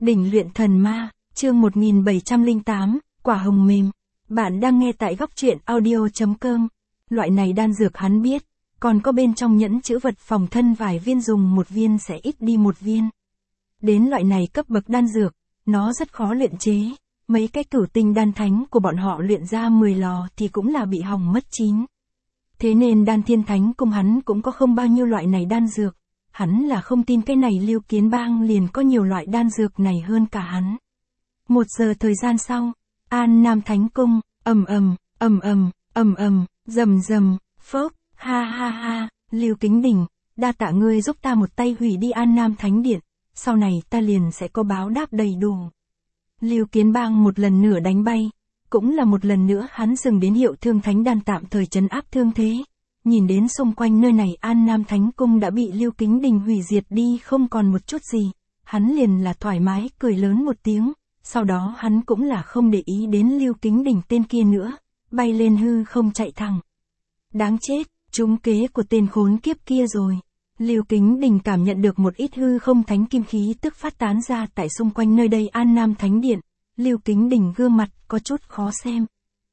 Đỉnh luyện thần ma, chương 1708, quả hồng mềm. Bạn đang nghe tại góc truyện audio.com. Loại này đan dược hắn biết, còn có bên trong nhẫn chữ vật phòng thân vài viên dùng một viên sẽ ít đi một viên. Đến loại này cấp bậc đan dược, nó rất khó luyện chế. Mấy cái cửu tinh đan thánh của bọn họ luyện ra 10 lò thì cũng là bị hỏng mất 9. Thế nên đan thiên thánh cung hắn cũng có không bao nhiêu loại này đan dược. Hắn là không tin cái này Lưu Kiến Bang liền có nhiều loại đan dược này hơn cả hắn. 1 giờ thời gian sau, An Nam Thánh Cung, rầm rầm, phốc, ha ha ha, Lưu Kính Đỉnh, đa tạ ngươi giúp ta một tay hủy đi An Nam Thánh Điện, sau này ta liền sẽ có báo đáp đầy đủ. Lưu Kiến Bang một lần nữa đánh bay, cũng là một lần nữa hắn dừng đến Hiệu Thương Thánh Đan tạm thời trấn áp thương thế. Nhìn đến xung quanh nơi này An Nam Thánh Cung đã bị Lưu Kính Đình hủy diệt đi không còn một chút gì, hắn liền là thoải mái cười lớn một tiếng, sau đó hắn cũng là không để ý đến Lưu Kính Đình tên kia nữa, bay lên hư không chạy thẳng. Đáng chết, trúng kế của tên khốn kiếp kia rồi. Lưu Kính Đình cảm nhận được một ít hư không thánh kim khí tức phát tán ra tại xung quanh nơi đây An Nam Thánh Điện, Lưu Kính Đình gương mặt có chút khó xem.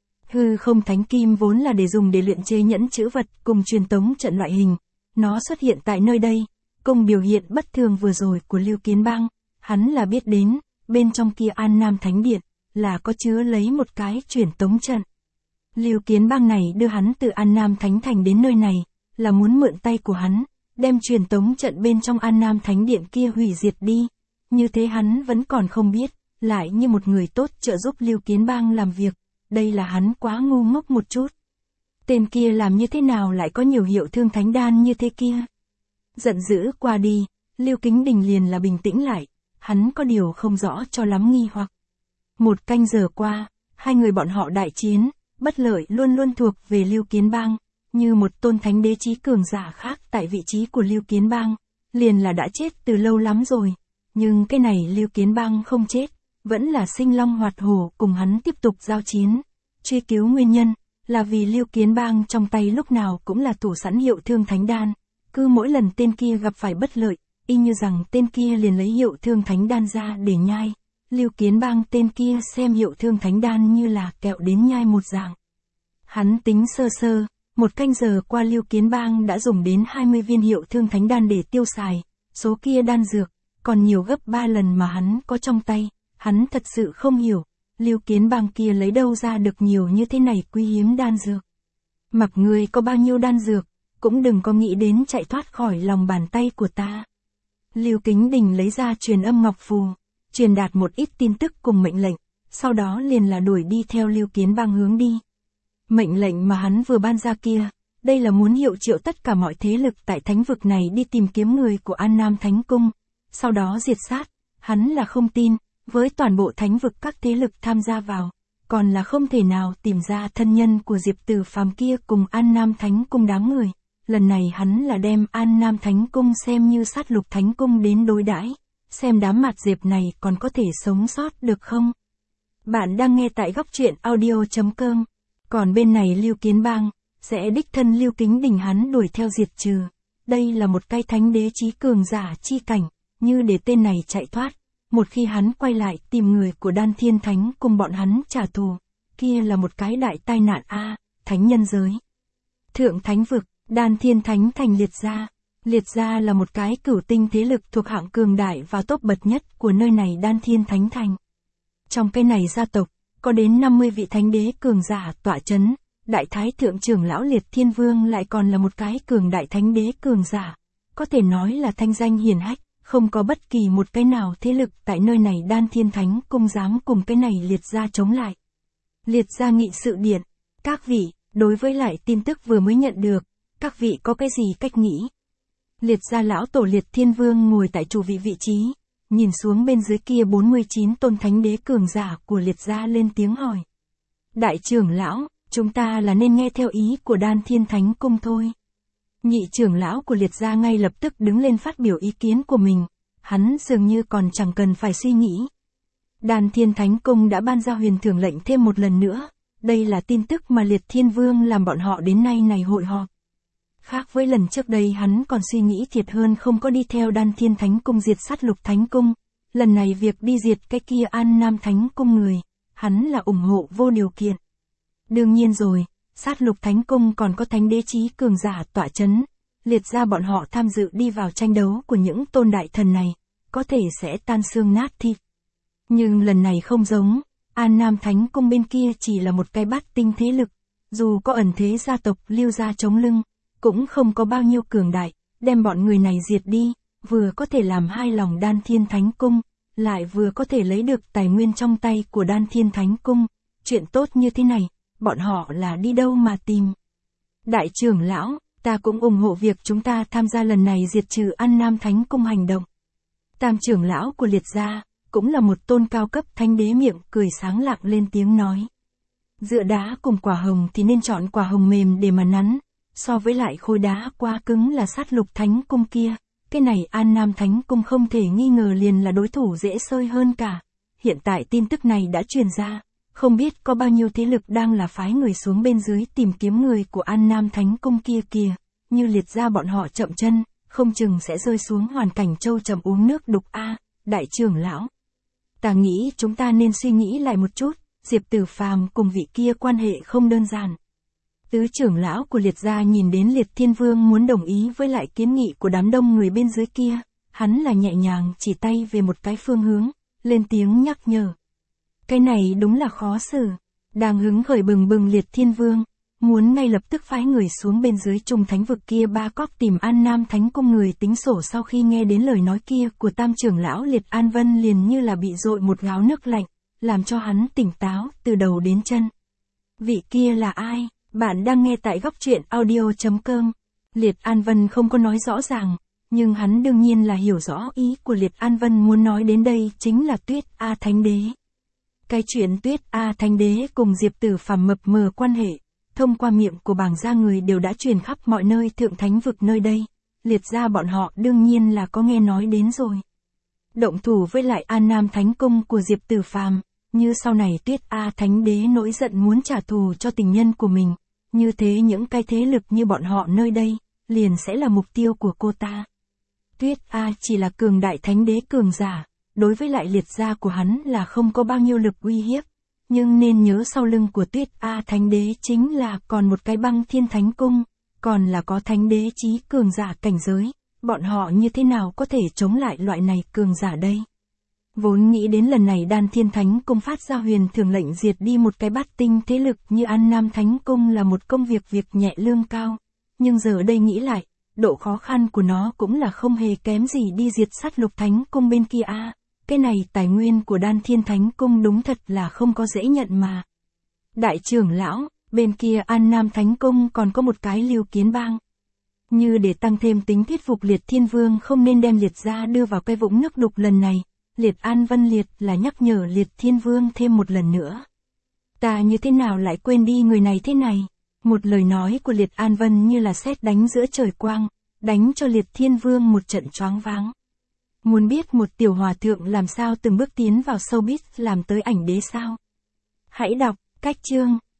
Hư không thánh kim vốn là để dùng để luyện chế nhẫn chữ vật cùng truyền tống trận loại hình. Nó xuất hiện tại nơi đây, cùng biểu hiện bất thường vừa rồi của Lưu Kiến Bang, hắn là biết đến, bên trong kia An Nam Thánh Điện, là có chứa lấy một cái truyền tống trận. Lưu Kiến Bang này đưa hắn từ An Nam Thánh Thành đến nơi này, là muốn mượn tay của hắn, đem truyền tống trận bên trong An Nam Thánh Điện kia hủy diệt đi. Như thế hắn vẫn còn không biết, lại như một người tốt trợ giúp Lưu Kiến Bang làm việc. Đây là hắn quá ngu ngốc một chút. Tên kia làm như thế nào lại có nhiều Hiệu Thương Thánh Đan như thế kia? Giận dữ qua đi, Lưu Kính Đình liền là bình tĩnh lại, hắn có điều không rõ cho lắm nghi hoặc. 1 canh giờ qua, hai người bọn họ đại chiến, bất lợi luôn luôn thuộc về Lưu Kiến Bang, như một tôn thánh đế chí cường giả khác tại vị trí của Lưu Kiến Bang, liền là đã chết từ lâu lắm rồi. Nhưng cái này Lưu Kiến Bang không chết, vẫn là sinh long hoạt hổ cùng hắn tiếp tục giao chiến. Truy cứu nguyên nhân, là vì Lưu Kiến Bang trong tay lúc nào cũng là thủ sẵn Hiệu Thương Thánh Đan, cứ mỗi lần tên kia gặp phải bất lợi, y như rằng tên kia liền lấy Hiệu Thương Thánh Đan ra để nhai. Lưu Kiến Bang tên kia xem Hiệu Thương Thánh Đan như là kẹo đến nhai một dạng. Hắn tính sơ sơ, 1 canh giờ qua Lưu Kiến Bang đã dùng đến 20 viên Hiệu Thương Thánh Đan để tiêu xài, số kia đan dược, còn nhiều gấp 3 lần mà hắn có trong tay. Hắn thật sự không hiểu, Lưu Kiến Bang kia lấy đâu ra được nhiều như thế này quý hiếm đan dược. Mặc ngươi có bao nhiêu đan dược, cũng đừng có nghĩ đến chạy thoát khỏi lòng bàn tay của ta. Lưu Kính Đình lấy ra truyền âm ngọc phù, truyền đạt một ít tin tức cùng mệnh lệnh, sau đó liền là đuổi đi theo Lưu Kiến Bang hướng đi. Mệnh lệnh mà hắn vừa ban ra kia, đây là muốn hiệu triệu tất cả mọi thế lực tại thánh vực này đi tìm kiếm người của An Nam Thánh Cung, sau đó diệt sát, hắn là không tin. Với toàn bộ thánh vực các thế lực tham gia vào, còn là không thể nào tìm ra thân nhân của Diệp Tử Phàm kia cùng An Nam Thánh Cung đám người. Lần này hắn là đem An Nam Thánh Cung xem như sát lục Thánh Cung đến đối đãi, xem đám mạt Diệp này còn có thể sống sót được không? Bạn đang nghe tại góc truyện audio.com. Còn bên này Lưu Kiến Bang, sẽ đích thân Lưu Kính Đình hắn đuổi theo diệt trừ. Đây là một cái thánh đế chí cường giả chi cảnh, như để tên này chạy thoát. Một khi hắn quay lại tìm người của Đan Thiên Thánh cùng bọn hắn trả thù, kia là một cái đại tai nạn thánh nhân giới. Thượng Thánh Vực, Đan Thiên Thánh thành Liệt Gia. Liệt Gia là một cái cửu tinh thế lực thuộc hạng cường đại và top bậc nhất của nơi này Đan Thiên Thánh thành. Trong cái này gia tộc, có đến 50 vị thánh đế cường giả tọa chấn, Đại Thái Thượng Trưởng Lão Liệt Thiên Vương lại còn là một cái cường đại thánh đế cường giả. Có thể nói là thanh danh hiển hách. Không có bất kỳ một cái nào thế lực tại nơi này Đan Thiên Thánh Cung dám cùng cái này Liệt Gia chống lại. Liệt Gia nghị sự điện, các vị, đối với lại tin tức vừa mới nhận được, các vị có cái gì cách nghĩ? Liệt Gia lão tổ Liệt Thiên Vương ngồi tại chủ vị trí, nhìn xuống bên dưới kia 49 tôn thánh đế cường giả của Liệt Gia lên tiếng hỏi. Đại trưởng lão, chúng ta là nên nghe theo ý của Đan Thiên Thánh Cung thôi. Nhị trưởng lão của Liệt Gia ngay lập tức đứng lên phát biểu ý kiến của mình, hắn dường như còn chẳng cần phải suy nghĩ. Đan Thiên Thánh Cung đã ban ra huyền thưởng lệnh thêm một lần nữa, đây là tin tức mà Liệt Thiên Vương làm bọn họ đến nay này hội họp. Khác với lần trước đây hắn còn suy nghĩ thiệt hơn không có đi theo Đan Thiên Thánh Cung diệt sát lục Thánh Cung, lần này việc đi diệt cái kia An Nam Thánh Cung người, hắn là ủng hộ vô điều kiện. Đương nhiên rồi, Sát Lục Thánh Cung còn có thánh đế chí cường giả tọa chấn, liệt ra bọn họ tham dự đi vào tranh đấu của những tôn đại thần này, có thể sẽ tan xương nát thịt. Nhưng lần này không giống, An Nam Thánh Cung bên kia chỉ là một cái bát tinh thế lực, dù có ẩn thế gia tộc Lưu gia chống lưng, cũng không có bao nhiêu cường đại, đem bọn người này diệt đi, vừa có thể làm hai lòng Đan Thiên Thánh Cung, lại vừa có thể lấy được tài nguyên trong tay của Đan Thiên Thánh Cung, chuyện tốt như thế này, bọn họ là đi đâu mà tìm. Đại trưởng lão, ta cũng ủng hộ việc chúng ta tham gia lần này diệt trừ An Nam Thánh Cung hành động. Tam trưởng lão của Liệt gia, cũng là một tôn cao cấp thánh đế miệng cười sáng lạng lên tiếng nói. Dựa đá cùng quả hồng thì nên chọn quả hồng mềm để mà nắn, so với lại khối đá quá cứng là Sát Lục Thánh Cung kia, cái này An Nam Thánh Cung không thể nghi ngờ liền là đối thủ dễ xơi hơn cả. Hiện tại tin tức này đã truyền ra, không biết có bao nhiêu thế lực đang là phái người xuống bên dưới tìm kiếm người của An Nam Thánh Cung kia kìa, như Liệt gia bọn họ chậm chân, không chừng sẽ rơi xuống hoàn cảnh trâu chậm uống nước đục a. Đại trưởng lão, ta nghĩ chúng ta nên suy nghĩ lại một chút, Diệp Tử Phàm cùng vị kia quan hệ không đơn giản. Tứ trưởng lão của Liệt gia nhìn đến Liệt Thiên Vương muốn đồng ý với lại kiến nghị của đám đông người bên dưới kia, hắn là nhẹ nhàng chỉ tay về một cái phương hướng, lên tiếng nhắc nhở. Cái này đúng là khó xử. Đang hứng khởi bừng bừng Liệt Thiên Vương, muốn ngay lập tức phái người xuống bên dưới Trung Thánh vực kia ba cóc tìm An Nam Thánh Cung người tính sổ. Sau khi nghe đến lời nói kia của tam trưởng lão Liệt An Vân liền như là bị dội một gáo nước lạnh, làm cho hắn tỉnh táo từ đầu đến chân. Vị kia là ai? Bạn đang nghe tại góc truyện audio.com. Liệt An Vân không có nói rõ ràng, nhưng hắn đương nhiên là hiểu rõ ý của Liệt An Vân muốn nói đến đây chính là Tuyết A Thánh Đế. Cái chuyện Tuyết A Thánh Đế cùng Diệp Tử Phàm mập mờ quan hệ, thông qua miệng của bảng gia người đều đã truyền khắp mọi nơi Thượng Thánh vực nơi đây, Liệt gia bọn họ đương nhiên là có nghe nói đến rồi. Động thủ với lại An Nam Thánh Cung của Diệp Tử Phàm, như sau này Tuyết A Thánh Đế nổi giận muốn trả thù cho tình nhân của mình, như thế những cái thế lực như bọn họ nơi đây, liền sẽ là mục tiêu của cô ta. Tuyết A chỉ là cường đại thánh đế cường giả, đối với lại Liệt gia của hắn là không có bao nhiêu lực uy hiếp, nhưng nên nhớ sau lưng của Tuyết A Thánh Đế chính là còn một cái Băng Thiên Thánh Cung, còn là có thánh đế chí cường giả cảnh giới, bọn họ như thế nào có thể chống lại loại này cường giả đây? Vốn nghĩ đến lần này Đan Thiên Thánh Cung phát ra huyền thường lệnh diệt đi một cái bát tinh thế lực như An Nam Thánh Cung là một công việc nhẹ lương cao, nhưng giờ đây nghĩ lại, độ khó khăn của nó cũng là không hề kém gì đi diệt Sát Lục Thánh Cung bên kia a. Cái này tài nguyên của Đan Thiên Thánh Cung đúng thật là không có dễ nhận mà. Đại trưởng lão, bên kia An Nam Thánh Cung còn có một cái Lưu Kiến Bang. Như để tăng thêm tính thuyết phục Liệt Thiên Vương không nên đem Liệt gia đưa vào cái vũng nước đục lần này, Liệt An Vân Liệt là nhắc nhở Liệt Thiên Vương thêm một lần nữa. Ta như thế nào lại quên đi người này thế này? Một lời nói của Liệt An Vân như là sét đánh giữa trời quang, đánh cho Liệt Thiên Vương một trận choáng váng. Muốn biết một tiểu hòa thượng làm sao từng bước tiến vào showbiz làm tới ảnh đế sao? Hãy đọc, cách chương,